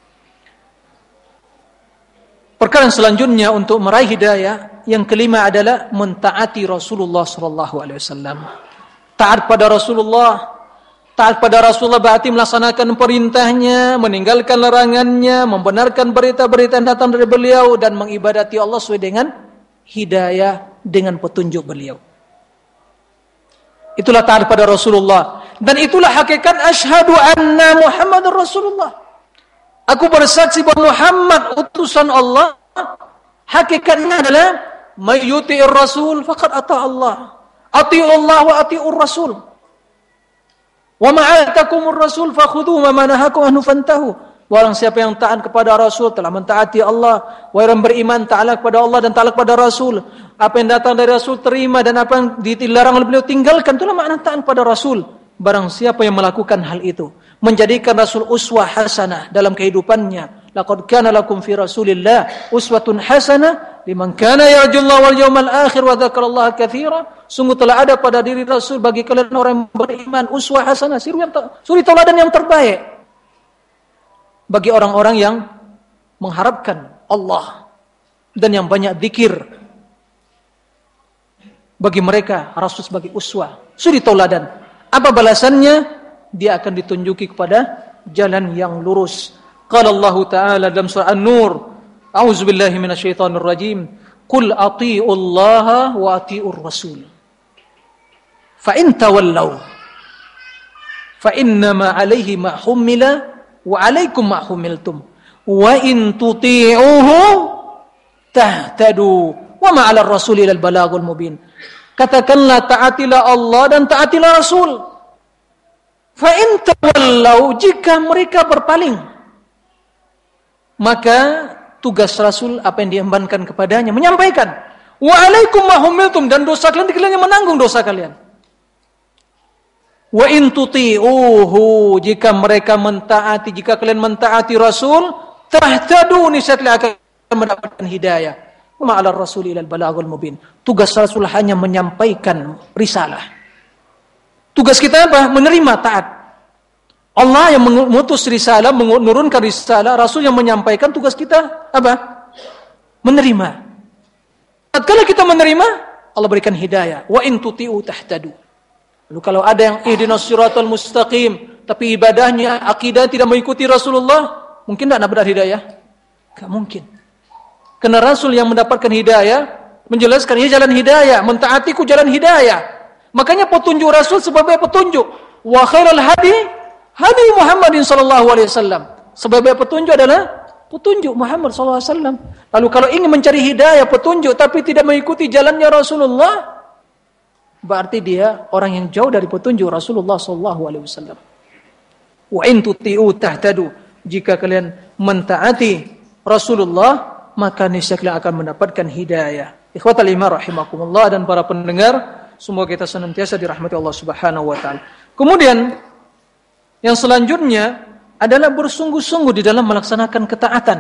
Perkara selanjutnya untuk meraih hidayah, yang kelima adalah mentaati Rasulullah SAW. Taat pada Rasulullah. Taat pada Rasulullah berarti melaksanakan perintahnya, meninggalkan larangannya, membenarkan berita-berita yang datang dari beliau, dan mengibadati Allah sesuai dengan hidayah, dengan petunjuk beliau. Itulah taat pada Rasulullah. Dan itulah hakikat asyhadu anna Muhammadar Rasulullah. Aku bersaksi bahwa Muhammad utusan Allah. Hakikatnya adalah may yuti'ir rasul faqad ata Allah. Ati'ullah wa ati'ur rasul. Wa ma'atakumur rasul fakhudhu ma manahakum anhu fantahu. Barang siapa yang taat kepada Rasul telah mentaati Allah. Orang beriman taatlah kepada Allah dan taatlah kepada Rasul. Apa yang datang dari Rasul terima, dan apa yang dilarang oleh beliau tinggalkan. Itulah makna taat kepada Rasul. barang siapa yang melakukan hal itu, menjadikan Rasul uswah hasanah dalam kehidupannya. Laqad kana lakum fi Rasulillah uswatun hasanah liman kana yarjullaha wal yawmal akhir wa dzakarallaha katsira. Sungguh telah ada pada diri Rasul bagi kalian orang yang beriman uswah hasanah, suri tauladan yang terbaik bagi orang-orang yang mengharapkan Allah dan yang banyak zikir. Bagi mereka Rasul sebagai uswah, suri tauladan. Apa balasannya? Dia akan ditunjuki kepada jalan yang lurus. Qala Allah Ta'ala dalam surah An-Nur, a'udzubillahi minasyaitonir rajim, qul athi'ullaha wa athi'ur rasul. Fa in tawallaw fa innama 'alaihi ma hummila wa 'alaikum ma hummiltum wa in tuti'uhu tahtadu wa ma 'alar rasuli illal balagul mubin. Katakanlah taatilah Allah dan taatilah Rasul. Fa in tawallaw, jika mereka berpaling, maka tugas Rasul apa yang diembankan kepadanya menyampaikan. Wa alaikum ma humiltum, dan dosa kalian kalian yang menanggung dosa kalian. Wa in tuti'uhu, jika mereka mentaati, jika kalian mentaati Rasul, tahtadu, niscaya akan mendapatkan hidayah. Wa ma'alar rasuli ilal balagul mubin. Tugas Rasul hanya menyampaikan risalah. Tugas kita apa? Menerima, taat. Allah yang mengutus risalah, menurunkan risalah, Rasul yang menyampaikan, tugas kita apa? Menerima. Tatkala kita menerima, Allah berikan hidayah. Wa in tuti'u tahtadu. Lalu kalau ada yang ihdinas siratal mustaqim, tapi ibadahnya, akidah tidak mengikuti Rasulullah, mungkin tidak dapat hidayah? Tidak mungkin. Karena Rasul yang mendapatkan hidayah, menjelaskan ini jalan hidayah, mentaatiku jalan hidayah. Makanya petunjuk Rasul sebagai petunjuk. Wa khairal hadi hadi Muhammadin sallallahu alaihi wasallam. Sebagai petunjuk adalah petunjuk Muhammad sallallahu alaihi wasallam. Lalu kalau ingin mencari hidayah, petunjuk tapi tidak mengikuti jalannya Rasulullah, berarti dia orang yang jauh dari petunjuk Rasulullah sallallahu alaihi wasallam. Wa in tuti'u tahtadu, jika kalian mentaati Rasulullah, maka niscaya kalian akan mendapatkan hidayah. Ikhwatal iman rahimakumullah dan para pendengar, semoga kita senantiasa dirahmati Allah Subhanahu wa taala. Kemudian yang selanjutnya adalah bersungguh-sungguh di dalam melaksanakan ketaatan.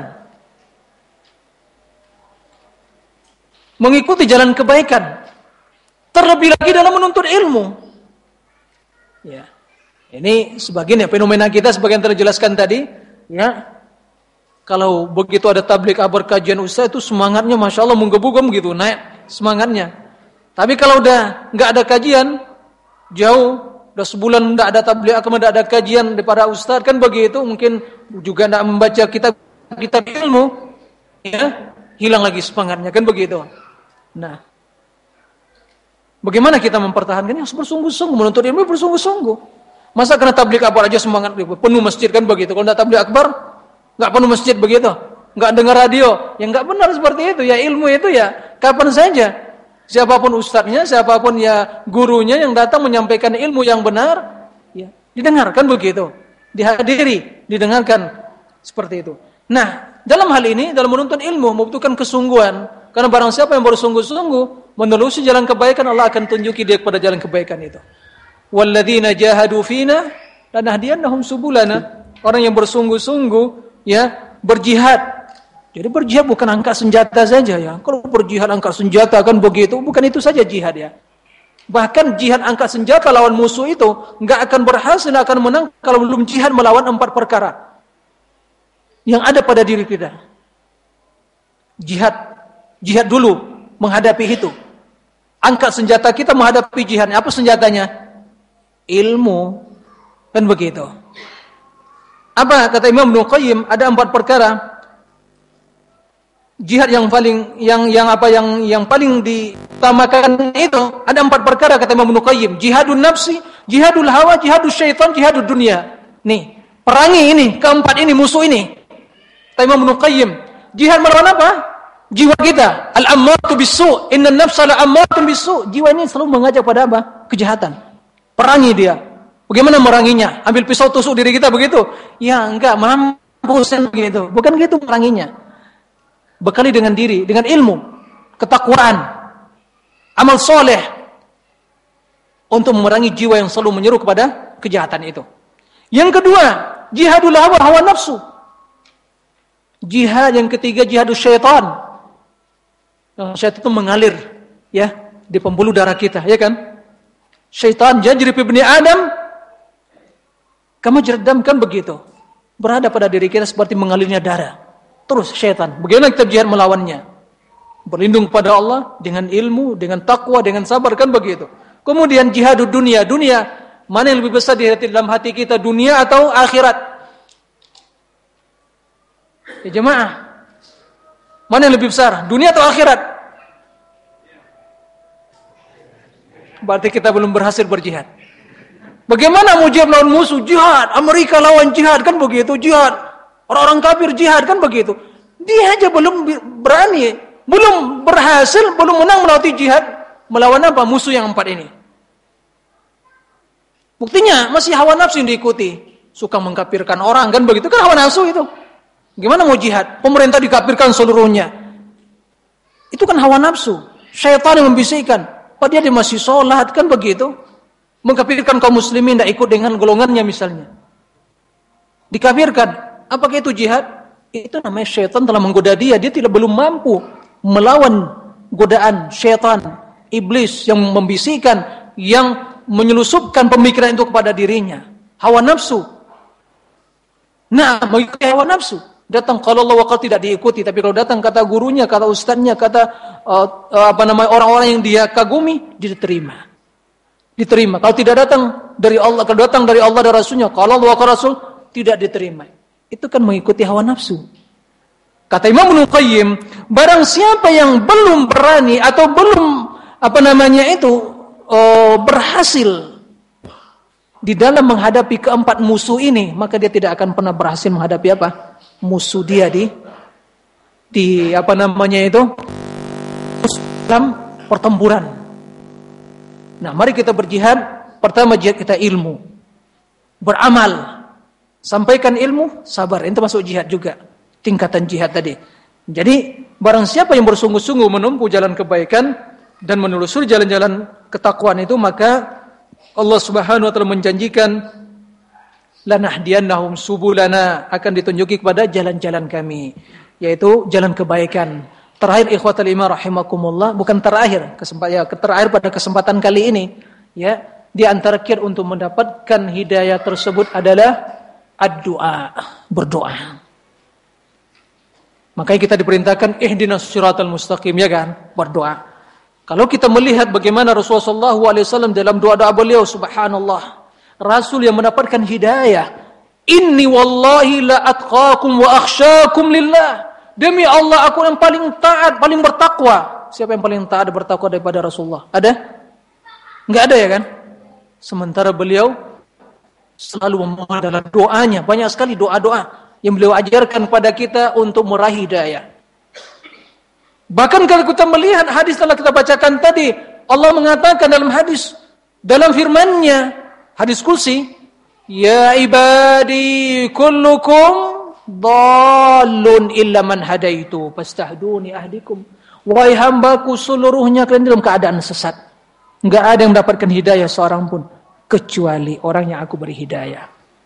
Mengikuti jalan kebaikan. Terlebih lagi dalam menuntut ilmu. Ya. Ini sebagian ya fenomena kita sebagian terjelaskan tadi, ya. Kalau begitu ada tablik kabar kajian ustaz itu semangatnya Masya Allah menggebu-gebu gitu, naik semangatnya. Tapi kalau udah nggak ada kajian, jauh, udah sebulan nggak ada tablik akbar, nggak ada kajian daripada ustaz, kan begitu, mungkin juga nggak membaca kitab ilmu, ya, hilang lagi semangatnya, kan begitu. Nah, bagaimana kita mempertahankannya? Harus bersungguh-sungguh, menuntut ilmu bersungguh-sungguh. Masa karena tablik akbar aja semangat penuh masjid, kan begitu. Kalau nggak tablik akbar, nggak penuh masjid begitu, nggak dengar radio, yang nggak benar seperti itu. Ya ilmu itu ya kapan saja, siapapun ustadznya, siapapun ya gurunya yang datang menyampaikan ilmu yang benar, ya didengarkan begitu, dihadiri, didengarkan seperti itu. Nah, dalam hal ini, dalam menuntut ilmu membutuhkan kesungguhan, karena barang siapa yang bersungguh-sungguh menelusuri jalan kebaikan, Allah akan tunjuki dia kepada jalan kebaikan itu. Walladzina jahadu fina lanahdiyannahum subulana. Orang yang bersungguh-sungguh ya berjihad. Jadi berjihad bukan angkat senjata saja ya. Kalau berjihad angkat senjata kan begitu, bukan itu saja jihad ya. Bahkan jihad angkat senjata lawan musuh itu enggak akan berhasil, akan menang kalau belum jihad melawan 4 perkara yang ada pada diri kita. Jihad dulu menghadapi itu. Angkat senjata kita menghadapi jihadnya. Apa senjatanya? Ilmu. Kan begitu. Apa kata Imam Ibnu Qayyim, ada 4 perkara jihad yang paling yang paling diutamakan itu, ada 4 perkara kata Imam Ibnu Qayyim. Jihadun nafsi, jihadul hawa, jihadus syaitan, jihadud dunia. Nih, perangi ini, keempat ini musuh ini. Kata Imam Ibnu Qayyim, jihad melawan apa? Jiwa kita. Al-ammaratu bis-su', innan nafsa la'ammaratun bis-su'. Jiwa ini selalu mengajak pada apa? Kejahatan. Perangi dia. Bagaimana meranginya? Ambil pisau tusuk diri kita begitu? Ya enggak, mampus begitu. Bukan gitu meranginya. Bekali dengan diri, dengan ilmu, ketakwaan, amal soleh untuk memerangi jiwa yang selalu menyeru kepada kejahatan itu. Yang kedua, jihadul hawa nafsu. Jihad yang ketiga, jihadul syaitan. Syaitan itu mengalir ya di pembuluh darah kita, ya kan? Syaitan yajri fi ibni Adam kama jardam, kan begitu. Berada pada diri kita seperti mengalirnya darah. Terus syaitan, bagaimana kita jihad melawannya? Berlindung pada Allah dengan ilmu, dengan takwa, dengan sabar, kan begitu. Kemudian jihadud dunia, mana yang lebih besar di dalam hati kita, dunia atau akhirat? Ya jemaah, mana yang lebih besar, dunia atau akhirat? Berarti kita belum berhasil berjihad. Bagaimana mau jihad lawan musuh? Jihad, Amerika lawan jihad, kan begitu, jihad. Orang-orang kafir jihad, kan begitu. Dia aja belum berani, belum berhasil, belum menang melalui jihad. Melawan apa? Musuh yang 4 ini. Buktinya masih hawa nafsu yang diikuti. Suka mengkafirkan orang, kan begitu, kan hawa nafsu itu. Gimana mau jihad? Pemerintah dikafirkan seluruhnya. Itu kan hawa nafsu. Syaitan yang membisikkan. Padahal dia masih sholat, kan begitu. Mengkafirkan kaum muslimin, tidak ikut dengan golongannya misalnya. Dikafirkan. Apakah itu jihad? Itu namanya syaitan telah menggoda dia. Dia belum mampu melawan godaan syaitan, iblis yang membisikkan, yang menyelusupkan pemikiran itu kepada dirinya. Hawa nafsu. Nah, mengikuti hawa nafsu. Datang kalau Allah wakal tidak diikuti, tapi kalau datang kata gurunya, kata ustadznya, kata orang-orang yang dia kagumi, diterima. Kalau tidak datang dari Allah, kalau datang dari Allah dan Rasulnya, kalau Allah wakal Rasul, tidak diterima. Itu kan mengikuti hawa nafsu. Kata Imam Ibnu Qayyim, barang siapa yang belum berani atau belum berhasil di dalam menghadapi keempat musuh ini, maka dia tidak akan pernah berhasil menghadapi musuh dia di dalam pertempuran. Nah, mari kita berjihad. Pertama, jihad kita ilmu, beramal, sampaikan ilmu, sabar. Itu masuk jihad juga, tingkatan jihad tadi. Jadi barang siapa yang bersungguh-sungguh menempuh jalan kebaikan dan menelusuri jalan-jalan ketakwaan itu, maka Allah Subhanahu wa taala menjanjikan lanahdiyannahum subulana, akan ditunjuki kepada jalan-jalan kami, yaitu jalan kebaikan. Terakhir ikhwatal iman rahimakumullah, bukan terakhir, terakhir pada kesempatan kali ini, ya, di antara kiat untuk mendapatkan hidayah tersebut adalah ad-du'a, berdoa. Makanya kita diperintahkan ihdinas siratal mustaqim, ya kan, berdoa. Kalau kita melihat bagaimana Rasulullah SAW dalam doa-doa beliau, subhanallah, Rasul yang mendapatkan hidayah. Inni wallahi la atqakum wa akhsyakum lillah. Demi Allah, aku yang paling taat, paling bertakwa. Siapa yang paling taat dan bertakwa daripada Rasulullah? Ada? Enggak ada, ya kan? Sementara beliau selalu memohon dalam doanya. Banyak sekali doa-doa yang beliau ajarkan kepada kita untuk meraih hidayah. Bahkan kalau kita melihat hadis telah kita bacakan tadi, Allah mengatakan dalam hadis, dalam firman-Nya, hadis kursi, ya ibadi kullukum dhalun illa man hadaitu fastahduni ahdikum. Wahai hambaku seluruhnya kalian dalam keadaan sesat. Enggak ada yang mendapatkan hidayah seorang pun kecuali orang yang aku beri hidayah.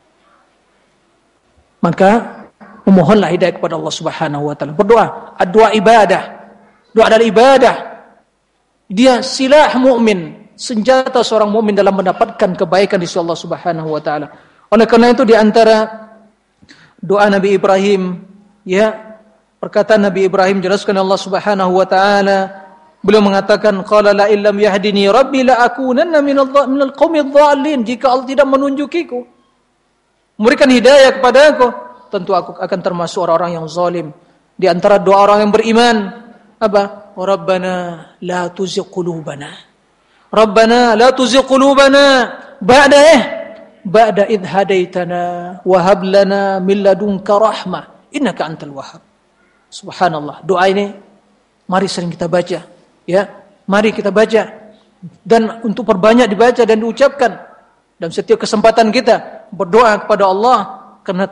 Maka memohonlah hidayah kepada Allah Subhanahu wa taala. Berdoa, doa ibadah. Doa adalah ibadah. Dia silah mukmin, senjata seorang mukmin dalam mendapatkan kebaikan di sisi Allah Subhanahu wa taala. Oleh karena itu di antara doa Nabi Ibrahim, ya, perkataan Nabi Ibrahim jelaskan Allah Subhanahu wa taala, beliau mengatakan qala la illam yahdini rabbi la akunanna minal qaumidh dhalin. Jika Allah tidak menunjukiku, memberikan hidayah kepada aku, tentu aku akan termasuk orang-orang yang zalim. Di antara doa orang yang beriman apa? Rabbana la tuzigh qulubana. Rabbana la tuzigh qulubana ba'da idh hadaitana wa hab lana min ladunka rahmah innaka antal wahhab. Subhanallah. Doa ini mari sering kita baca, ya. Mari kita baca dan untuk perbanyak dibaca dan diucapkan. Dan setiap kesempatan kita berdoa kepada Allah, karena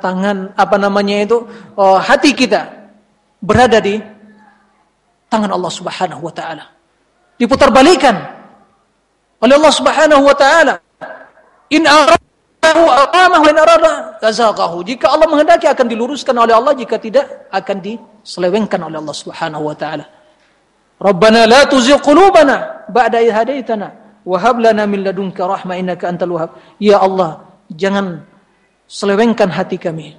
hati kita berada di tangan Allah Subhanahu wa taala. Diputarbalikan oleh Allah Subhanahu wa taala. In yuridahu aqamah wa in arada azaghahu. Jika Allah menghendaki akan diluruskan oleh Allah, jika tidak akan diselewengkan oleh Allah Subhanahu wa taala. Rabbana la tuzigh qulubana ba'da idh hadaitana wa hab lana min ladunka rahmah innaka antal wahhab. Ya Allah, jangan selewengkan hati kami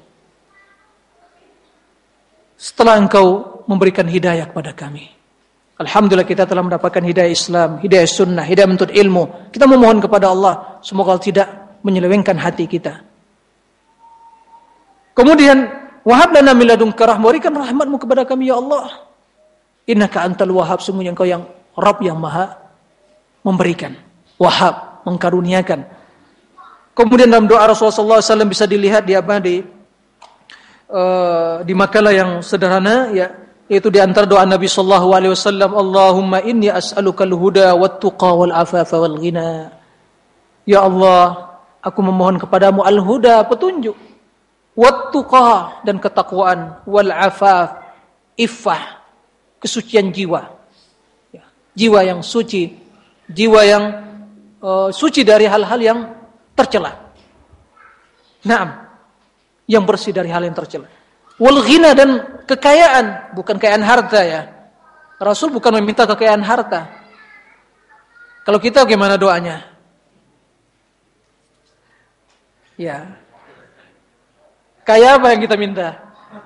setelah Engkau memberikan hidayah kepada kami. Alhamdulillah kita telah mendapatkan hidayah Islam, hidayah sunnah, hidayah menuntut ilmu. Kita memohon kepada Allah semoga Allah tidak menyelewengkan hati kita. Kemudian wahab lana min ladunka rahmah, berikan rahmatmu kepada kami ya Allah. Innaka antal wahhab, sungguhnya Engkau yang Rabb yang Maha memberikan. Wahhab, mengkaruniakan. Kemudian dalam doa Rasulullah SAW bisa dilihat di makalah yang sederhana, yaitu di antara doa Nabi sallallahu alaihi wasallam, Allahumma inni as'alukal huda wat tuqa wal afafa wal ghina. Ya Allah, aku memohon kepadamu al-huda, petunjuk, wat tuqa, dan ketakwaan, wal afaf, iffah, kesucian jiwa. Jiwa yang suci, jiwa yang suci dari hal-hal yang tercela. Naam, yang bersih dari hal yang tercela. Wal ghina, dan kekayaan, bukan kekayaan harta ya. Rasul bukan meminta kekayaan harta. Kalau kita bagaimana doanya? Ya. Kaya apa yang kita minta?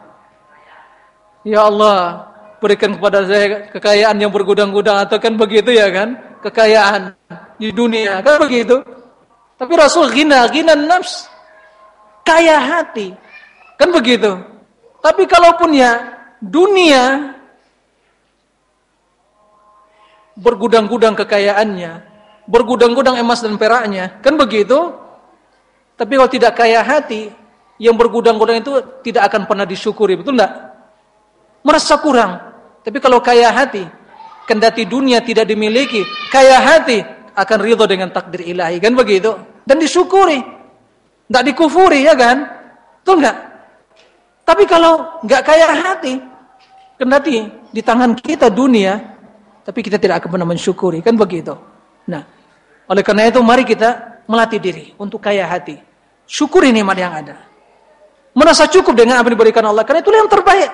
Ya Allah, berikan kepada saya kekayaan yang bergudang-gudang, atau kan begitu ya kan? Kekayaan di dunia, kan begitu. Tapi Rasul ghina nafs, kaya hati. Kan begitu. Tapi kalaupun ya dunia bergudang-gudang kekayaannya, bergudang-gudang emas dan peraknya, kan begitu. Tapi kalau tidak kaya hati, yang bergudang-gudang itu tidak akan pernah disyukuri, betul enggak? Merasa kurang. Tapi kalau kaya hati, kendati dunia tidak dimiliki, kaya hati akan ridho dengan takdir ilahi, kan begitu? Dan disyukuri, enggak dikufuri, ya kan? Betul enggak? Tapi kalau enggak kaya hati, kendati di tangan kita dunia, tapi kita tidak akan pernah mensyukuri, kan begitu? Nah, oleh karena itu mari kita melatih diri untuk kaya hati. Syukuri nikmat yang ada. Merasa cukup dengan apa yang diberikan Allah, karena itulah yang terbaik.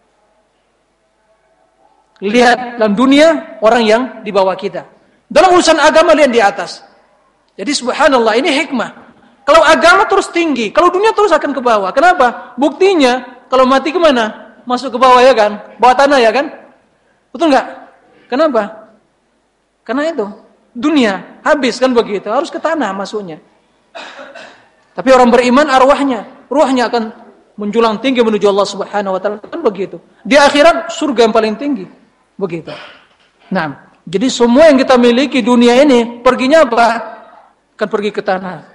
Lihat dalam dunia orang yang di bawah kita. Dalam urusan agama lihat di atas. Jadi subhanallah, ini hikmah. Kalau agama terus tinggi, kalau dunia terus akan ke bawah. Kenapa? Buktinya kalau mati kemana? Masuk ke bawah, ya kan? Bawah tanah, ya kan? Betul nggak? Kenapa? Karena itu dunia habis, kan begitu. Harus ke tanah masuknya. Tapi orang beriman ruhnya akan menjulang tinggi menuju Allah Subhanahu wa taala, kan begitu. Di akhirat surga yang paling tinggi. Begitu. Nah, jadi semua yang kita miliki dunia ini perginya apa? Kan pergi ke tanah.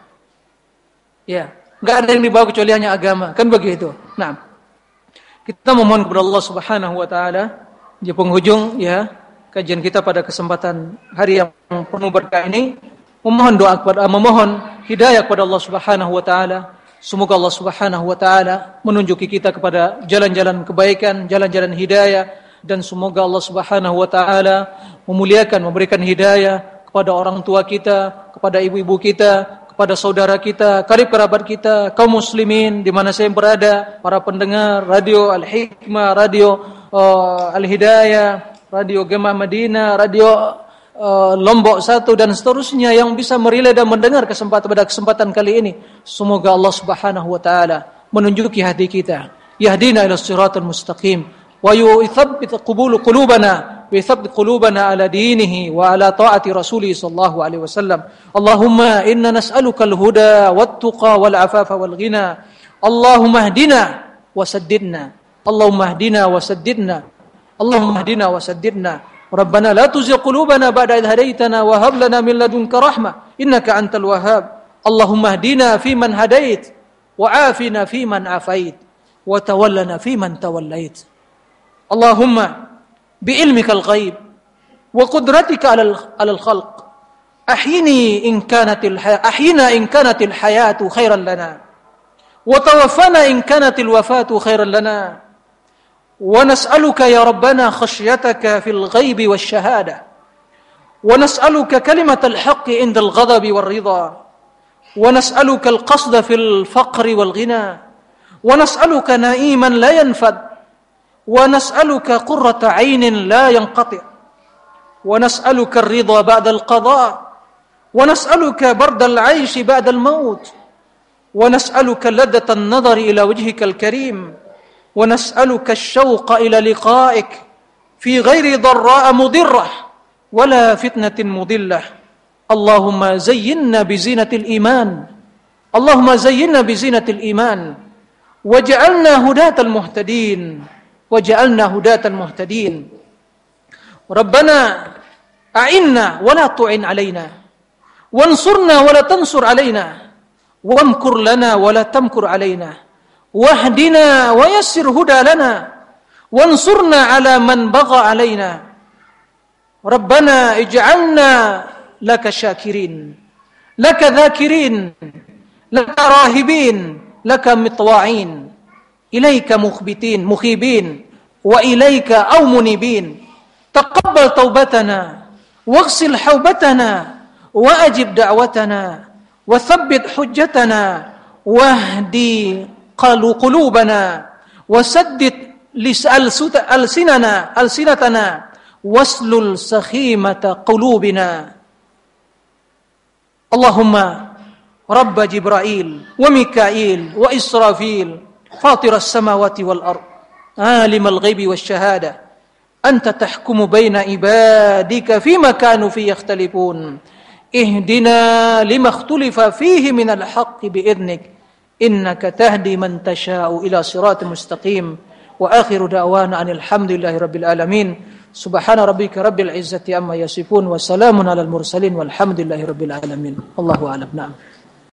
Ya, enggak ada yang dibawa kecuali hanya agama, kan begitu. Nah, kita memohon kepada Allah Subhanahu wa taala di penghujung ya kajian kita pada kesempatan hari yang penuh berkah ini, memohon hidayah kepada Allah Subhanahu wa taala. Semoga Allah Subhanahu wa taala menunjuki kita kepada jalan-jalan kebaikan, jalan-jalan hidayah, dan semoga Allah Subhanahu wa taala memuliakan, memberikan hidayah kepada orang tua kita, kepada ibu-ibu kita, kepada saudara kita, karib kerabat kita, kaum muslimin di mana saya berada, para pendengar radio Al-Hikmah, radio Al-Hidayah, radio Gemah Madinah, radio Lombok 1 dan seterusnya yang bisa merilai dan mendengar pada kesempatan kali ini. Semoga Allah Subhanahu wa taala menunjuki hati kita, yahdina ila siratal mustaqim wa yuthabbit qulubana wa yuthabbit qulubana ala dinihi wa ala taati rasulih sallallahu alaihi wasallam. Allahumma inna nas'aluka al-huda wat tuqa wal afafa wal ghina. Allahumma hdina wa saddidna. Allahumma hdina wa saddidna. Allahumma hdina wa saddidna. Rabbana la tuzigh qulubana ba'da idh hadaytana wa hab lana min ladunka rahmah innaka antal wahhab. Allahumma hdina fi man hadait wa afina fi man afait wa tawallana fi man tawallait. Allahumma bi'ilmika al-ghaib wa qudratika 'ala al-khalq ahyini in kanatil hayatu khairan lana wa tawaffana in kanatil wafatu khairan lana. ونسألك يا ربنا خشيتك في الغيب والشهادة ونسألك كلمة الحق عند الغضب والرضا ونسألك القصد في الفقر والغنى، ونسألك نعيما لا ينفد، ونسألك قرة عين لا ينقطع، ونسألك الرضا بعد القضاء، ونسألك برد العيش بعد الموت، ونسألك لذة النظر إلى وجهك الكريم، ونسألك الشوق إلى لقائك في غير ضراء مضرة ولا فتنة مضلة. اللهم زينا بزينة الإيمان، اللهم زينا بزينة الإيمان، وجعلنا هداة المهتدين، وجعلنا هداة المهتدين. ربنا أعنا ولا تعن علينا، وانصرنا ولا تنصر علينا، وامكر لنا ولا تمكر علينا، واهدنا ويسر هدى لنا، وانصرنا على من بغى علينا. ربنا اجعلنا لك شاكرين، لك ذاكرين، لك راهبين، لك مطواعين، إليك مخبتين مخيبين، وإليك أو منيبين. تقبل توبتنا، واغسل حوبتنا، وأجب دعوتنا، وثبت حجتنا، واهدي قلوبنا، وسدد ألسنتنا، واسلل سخيمة قلوبنا. اللهم رب جبرائيل وميكائيل وإسرافيل، فاطر السماوات والأرض، عالم الغيب والشهادة، أنت تحكم بين عبادك فيما كانوا فيه يختلفون، اهدنا لما اختلف فيه من الحق بإذنك، إنك تهدي من تشاء إلى صراط مستقيم. وآخر دعوانا أن الحمد لله رب العالمين. سبحان ربك رب العزة عما يصفون، وسلام على المرسلين، والحمد لله رب العالمين. الله أعلم. نعم.